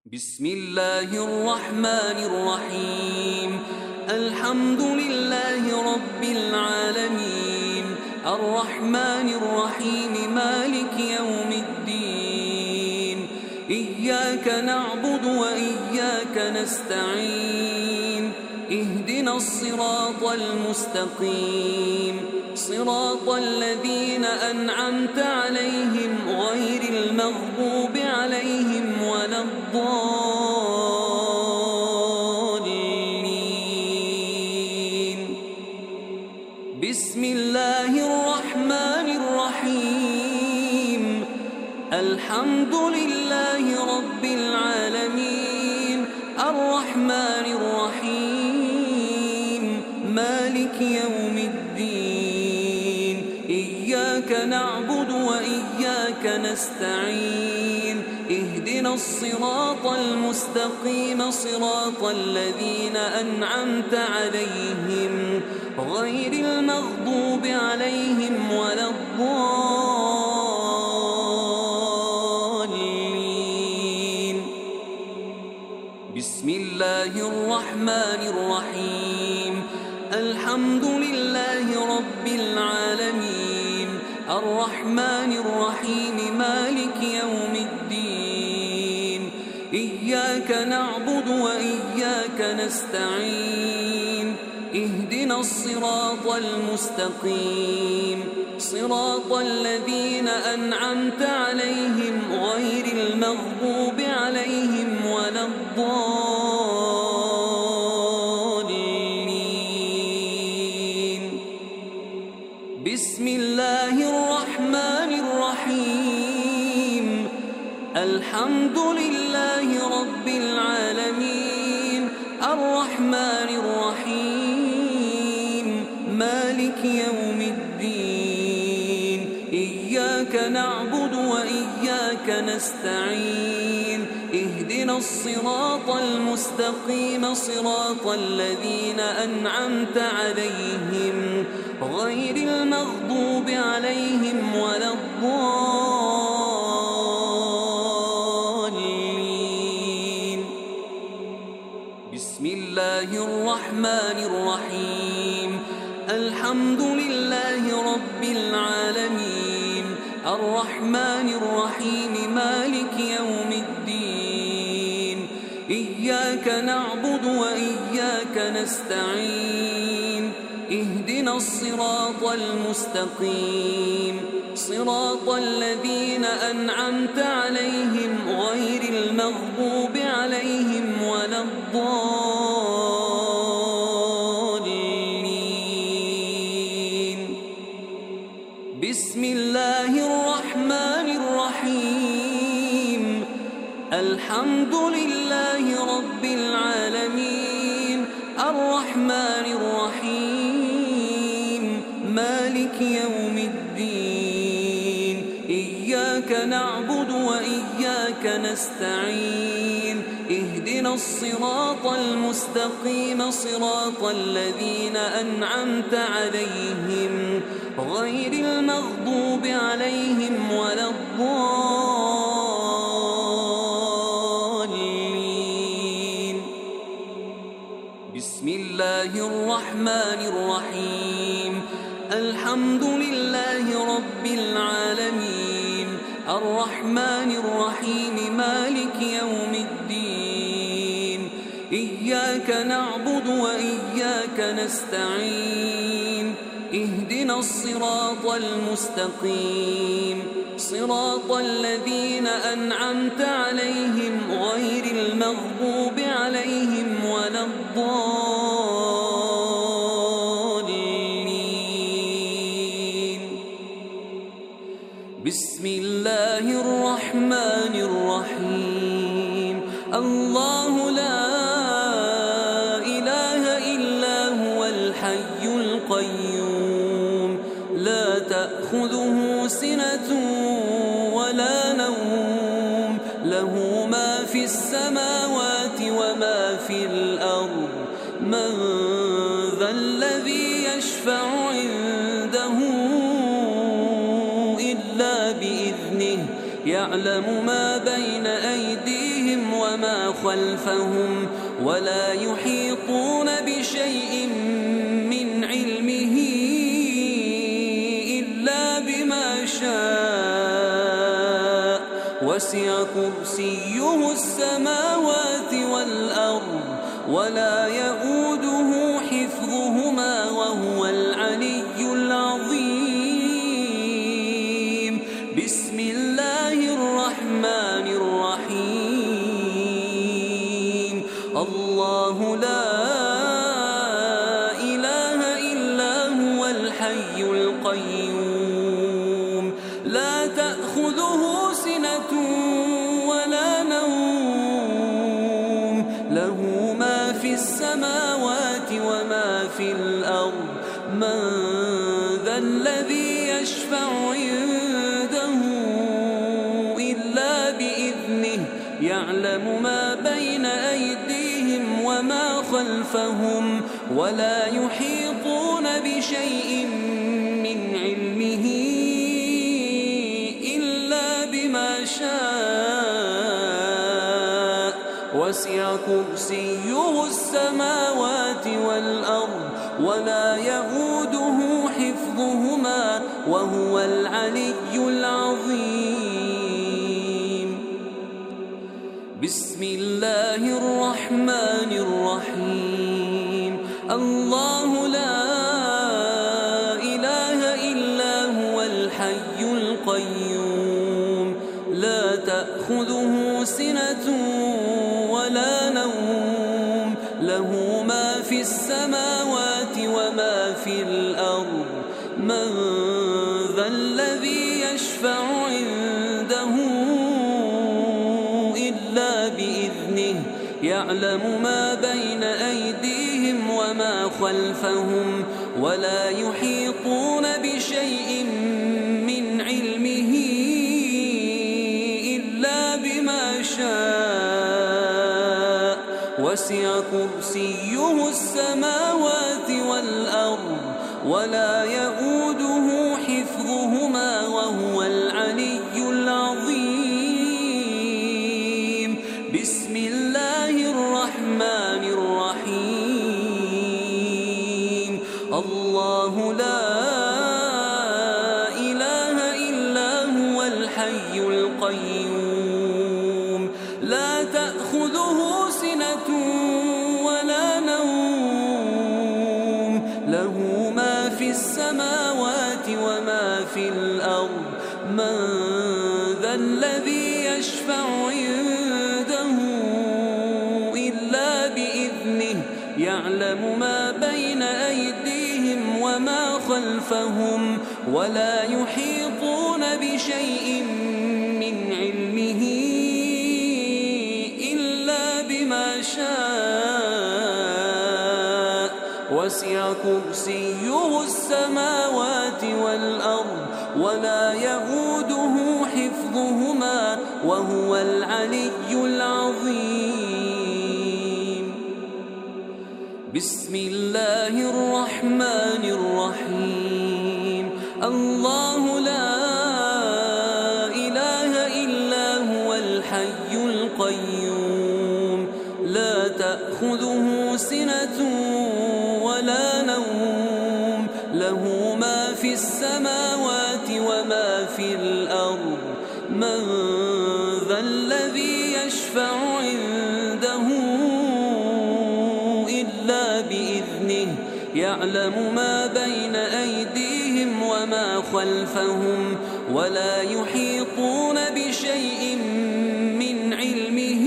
بسم الله الرحمن الرحيم. الحمد لله رب العالمين، الرحمن الرحيم، مالك يوم الدين. إياك نعبد وإياك نستعين، اهدنا الصراط المستقيم، صراط الذين أنعمت عليهم غير المغضوب عليهم ولا الضالين. بسم الله الرحمن الرحيم. الحمد لله رب العالمين، الرحمن الرحيم، مالك يوم الدين. إياك نعبد وإياك نستعين، اهدنا الصراط المستقيم، صراط الذين أنعمت عليهم غير المغضوب عليهم ولا الضالين. بسم الله الرحمن الرحيم. الحمد لله رب العالمين، الرحمن الرحيم، مالك يوم الدين. إياك نعبد وإياك نستعين، اهدنا الصراط المستقيم، صراط الذين أنعمت عليهم غير المغضوب عليهم ولا الضالين. بسم الله الرحمن الرحيم. الحمد لله رب العالمين، الرحمن الرحيم، مالك يوم الدين. إياك نعبد وإياك نستعين، اهدنا الصراط المستقيم، صراط الذين أنعمت عليهم غير المغضوب عليهم ولا الضالين. بسم الله الرحمن الرحيم. الحمد لله رب العالمين، الرحمن الرحيم، مالك يوم الدين. إياك نعبد وإياك نستعين، اهدنا الصراط المستقيم، صراط الذين أنعمت عليهم غير المغضوب عليهم ولا الضالين. بسم الله الرحمن الرحيم. الحمد لله رب العالمين، الرحمن الرحيم، مالك يوم الدين. إياك نعبد وإياك نستعين، اهدنا الصراط المستقيم، صراط الذين أنعمت عليهم غير المغضوب عليهم ولا الضالين. بسم الله الرحمن الرحيم. الحمد لله رب العالمين، الرحمن الرحيم، مالك يوم الدين. إياك نعبد وإياك نستعين، اهدنا الصراط المستقيم، صراط الذين أنعمت عليهم غير المغضوب عليهم ولا الضالين. بسم الله الرحمن الرحيم. الله لا إله إلا هو الحي القيوم، لا تأخذه سنة ولا نوم، له ما في السماوات وما في الأرض. من ذا الذي يشفع عنده إلا بإذنه، يعلم ما بين أيديهم وما خلفهم ولا يحيطون بشيء من علمه إلا بما شاء وسع كرسيه السماوات والأرض ولا يؤوده حفظهما وهو العلي العظيم. بسم الله الرحمن الرحيم. الله لا إله إلا هو الحي القيوم لا تأخذه سنة ولا نوم له ما في السماوات وما في الأرض من ذا الذي يشفع عنده إلا بإذنه يعلم ما بين أيديهم وما خلفهم ولا يحيطون بشيء من علمه إلا بما شاء وسع كرسيه السماوات والأرض ولا يؤوده حفظهما وهو العلي العظيم. بسم الله الرحمن الرحيم. الله لا إله إلا هو الحي القيوم لا تأخذه سنة ولا نوم له ما في السماوات وما في الأرض من ذا الذي يشفع عنده إلا بإذنه يعلم ما بين أيديهم وما خلفهم ولا يحيطون بشيء من علمه إلا بما شاء وسع كرسيه السماوات والأرض ولا يؤوده حفظهما وهو العلي العظيم. بسم الله الرحمن الرحيم. الله لا إله إلا هو الحي القيوم لا تأخذه سنة ولا نوم له ما في السماوات وما في الأرض من ذا الذي يشفع عنده إلا بإذنه يعلم ما بين أيديهم وما خلفهم ولا يحيطون بشيء من علمه إلا بما شاء وسع كرسيه السماوات والأرض ولا يؤوده حفظهما وهو العلي العظيم. بسم الله الرحمن الرحيم. الله لا إله إلا هو الحي القيوم لا تأخذه سنة ولا نوم له ما في السماوات وما في الأرض من ذا الذي يشفع عنده إلا بإذنه يعلم ما بين أيديهم وما خلفهم ولا يحيطون بشيء من علمه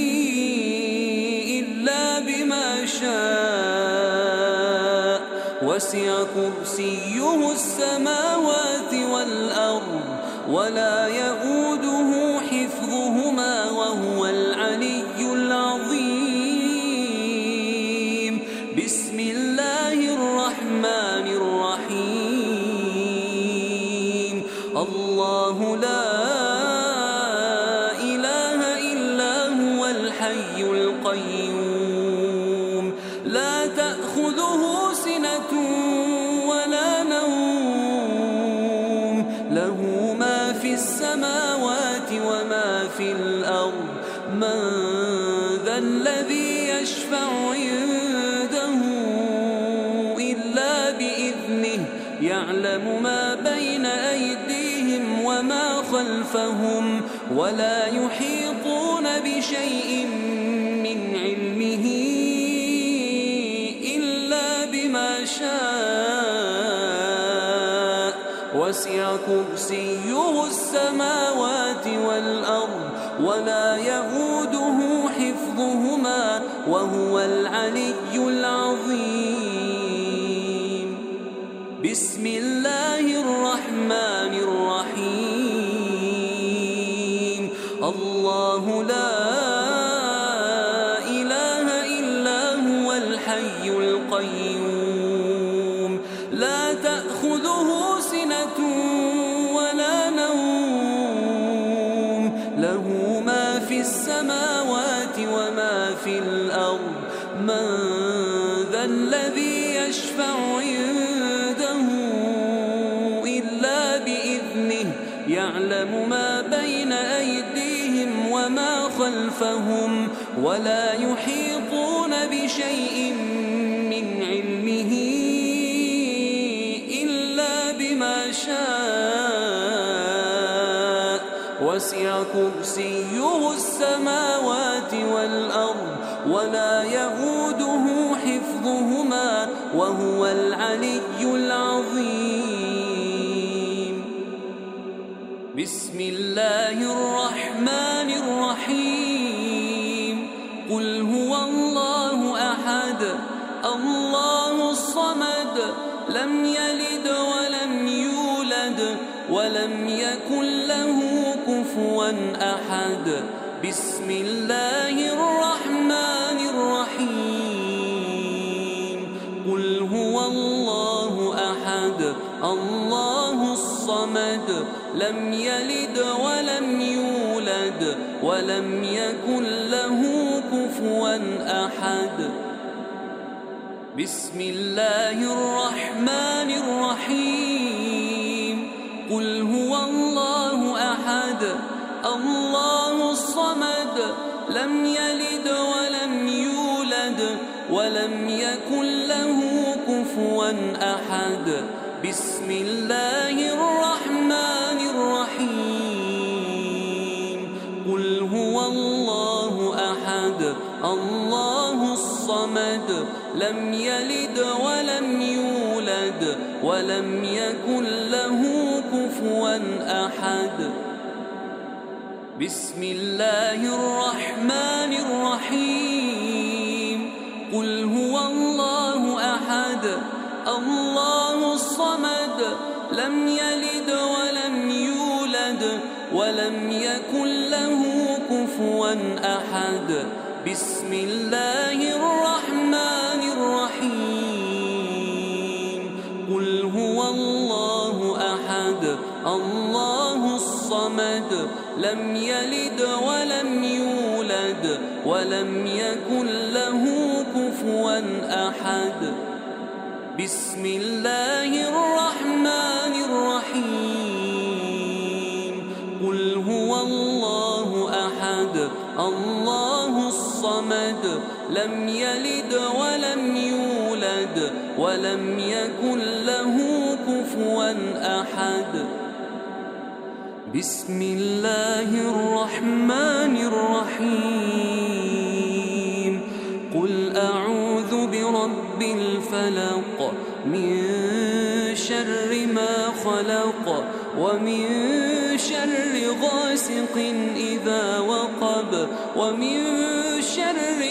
إلا بما شاء وسع كرسيه السماوات والأرض ولا يؤوده حفظهما وهو العلي العظيم. بسم الله الرحمن الرحيم. الله لا إله إلا هو الحي القيوم لا تأخذه سنة ولا نوم له ما في السماوات وما في الأرض من الذي يشفع عنده إلا بإذنه يعلم ما بين أيديهم وما خلفهم ولا يحيطون بشيء من علمه إلا بما شاء وسع كرسيه السماوات والأرض ولا يئوده حفظهما وهو العلي العظيم. بسم الله الرحمن الرحيم. الله لا إله إلا هو الحي القيوم لا تأخذه سنة ولا نوم له ما في السماوات وما في الأرض من ذا الذي يشفع عنده إلا بإذنه يعلم ما بين أيديهم وما خلفهم ولا يحيطون بشيء من علمه إلا بما شاء وسع كرسيه السماوات والأرض ولا يئوده حفظهما وهو العلي العظيم. بسم الله الرحمن الرحيم. قل هو الله أحد الله الصمد لم يلد ولم يولد ولم يكن له كفوا أحد. بسم الله الرحمن الرحيم. قل هو الله أحد الله الصمد لم يلد ولم يولد ولم يكن له كفوا أحد. بسم الله الرحمن الرحيم. قل هو الله أحد الله الصمد لم يلد ولم يولد ولم يكن له كفوا أحد. بسم الله الرحمن الرحيم. قل هو الله أحد الله الصمد لم يلد ولم يولد ولم يكن له كفوا أحد. بسم الله الرحمن الرحيم. قل هو الله أحد الله الصمد لم يلد ولم يولد ولم يكن له كفوا أحد. بسم الله الرحمن الرحيم. قل هو الله أحد الله الصمد لم يلد ولم يولد ولم يكن له كفوا أحد. بسم الله الرحمن الرحيم. قل هو الله أحد الله الصمد لم يلد ولم يولد ولم يكن له كفوا أحد. بسم الله الرحمن الرحيم. قل أعوذ برب الفلق من شر ما خلق ومن شر غاسق إذا وقب ومن شر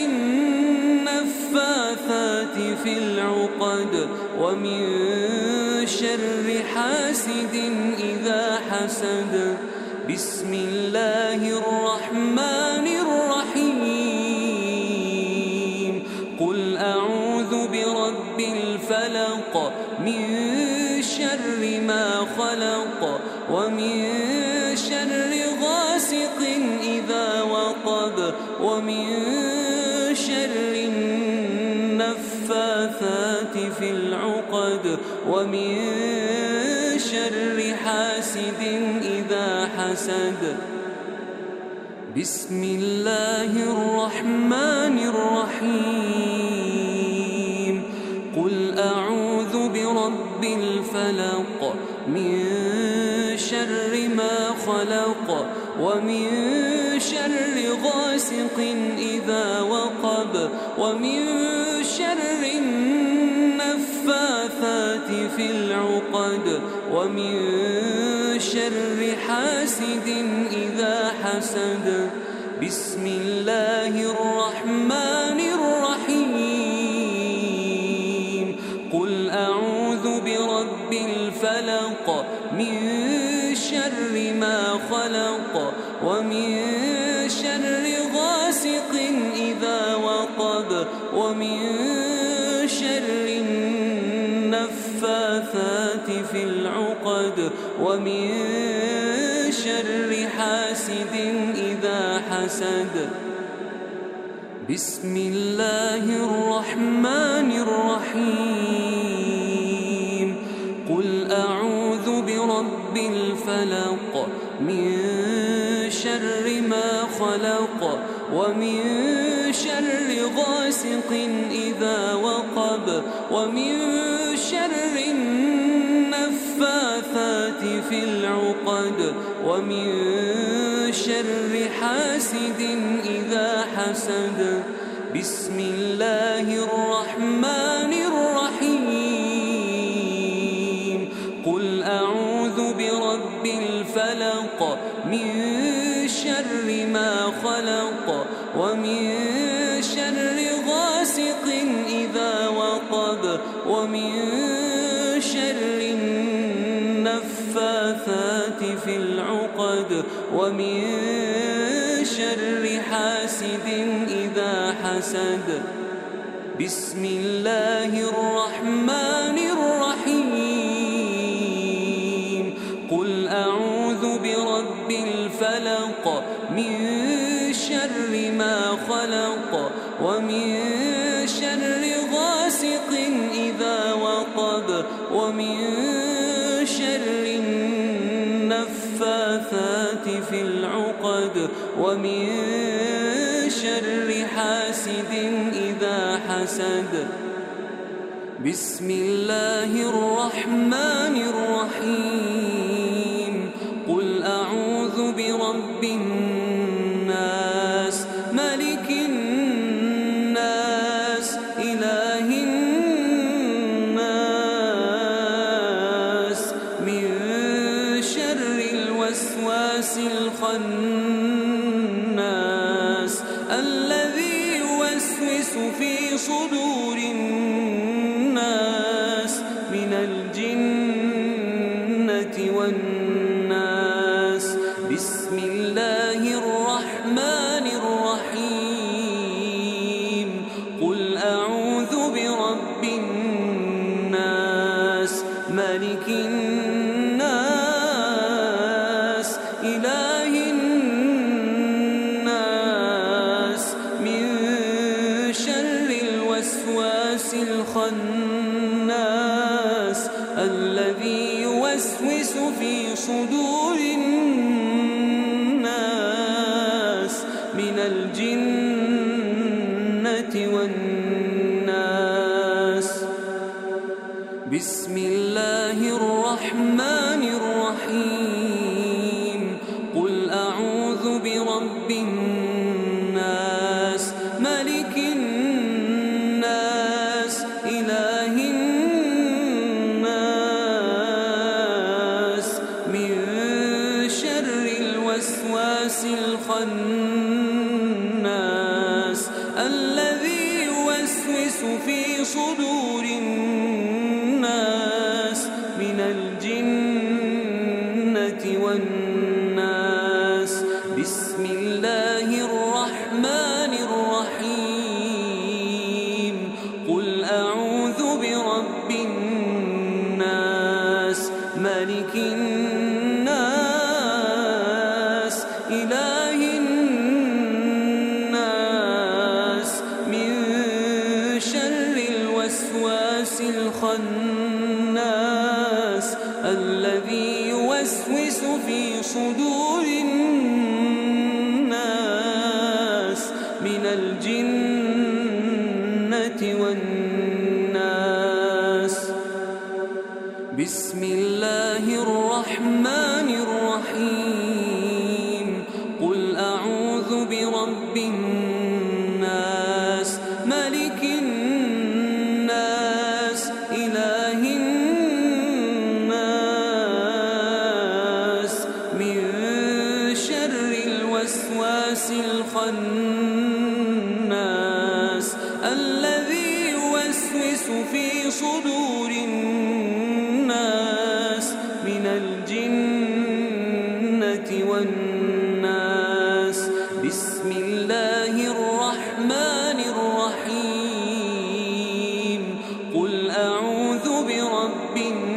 النفاثات في العقد ومن شر حاسد إذا حسد. بسم الله الرحمن الرحيم. قل أعوذ برب الفلق من شر ما خلق ومن شر غاسق إذا وقب ومن شر النفاثات في العقد ومن شر حاسد إذا حسد. بسم الله الرحمن من شر ما خلق ومن شر غاسق إذا وقب ومن شر النفاثات في العقد ومن شر حاسد إذا حسد. بسم الله الرحمن الرحيم. قل أعوذ برب الفلق من شر ما خلق ومن شر غاسق إذا وقب ومن شر النفاثات في العقد ومن شر حاسد إذا حسد. بسم الله الرحمن الرحيم. قل أعوذ برب الفلق من شر ما خلق ومن شر غاسق إذا وقب ومن شر النفاثات في العقد ومن شر حاسد إذا حسد. بسم الله الرحمن الرحيم. قل أعوذ برب الفلق من شر ما خلق ومن شر غاسق إذا وقب ومن شر النفاثات في العقد ومن شر حاسد إذا حسد. بسم الله الرحمن الرحيم. قل أعوذ برب الفلق من شر ما خلق ومن شر غاسق إذا وقب ومن شر النفاثات في العقد ومن شر حاسد إذا حسد. بسم الله الرحمن الرحيم. قل أعوذ برب الناس ملك الناس إله الناس من شر الوسواس الخناس الذي يوسوس في صدور الناس من الجنة والناس. بسم الله الرحمن الرحيم. قل أعوذ برب الناس ملك الناس إله الناس من شر الوسواس الخناس الذي يوسوس في صدور الناس من الجنة والناس. بسم الله الرحمن الرحيم. قل أعوذ برب الناس ملك الناس إله الناس من شر الوسواس الخناس الذي يوسوس في صدور الناس من الجنة والناس. بسم الله الرحمن الرحيم. قل أعوذ برب الناس ملك الناس إله الناس من شر الوسواس الخناس الذي يوسوس في صدور الناس من الجنة والناس. بسم الله الله الرحمن الرحيم قل أعوذ برب الناس ملك الناس إله الناس من شر الوسواس الخناس الذي يوسوس في صدور الناس من الجنة والناس بسم الله الرحمن الرحيم قل أعوذ برب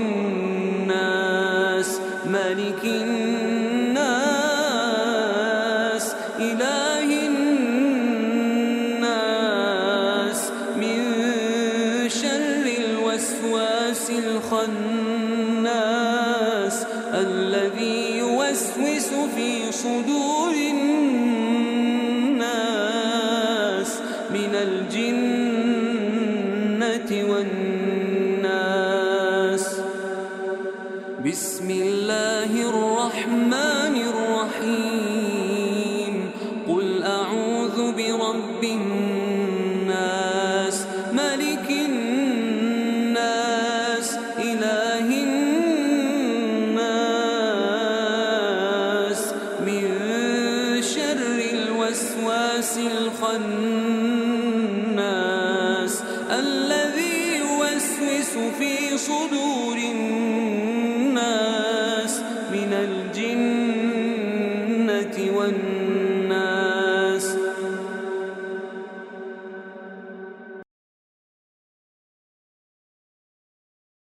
الناس ملك الناس إله الناس من شر الوسواس الخناس الذي يوسوس في صدور الناس من الجنة والناس بسم الله الرحمن الرحيم قل أعوذ برب الناس ملك الناس إله الناس من شر الوسواس الخناس الذي يوسوس في صدور